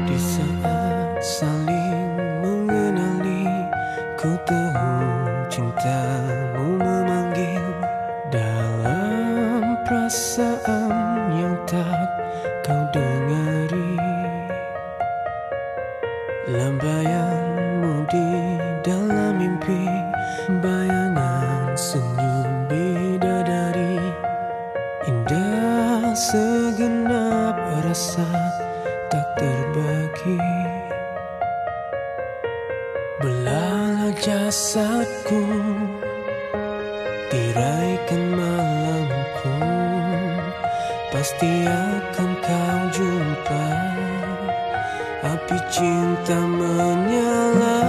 Di saat saling mengenali, ku tahu cintamu memanggil dalam perasaan yang tak kau dengari. Lambaianmu di dalam mimpi, bayangan senyum bidadari, indah segenap rasa tak terbagi. Belalah jasadku, tiraikan malamku, pasti akan kau jumpa api cinta menyala.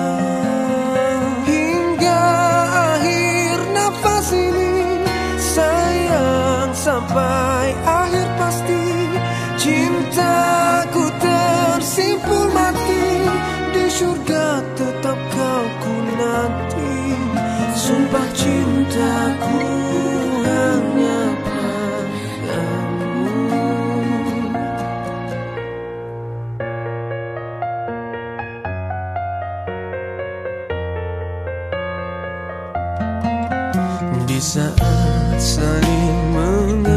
Hingga akhir nafas ini, sayang, sampai akhir pasti cintaku tersimpul mati. Di surga tetap kau ku nanti, sumpah cintaku hanya padamu. Di saat saling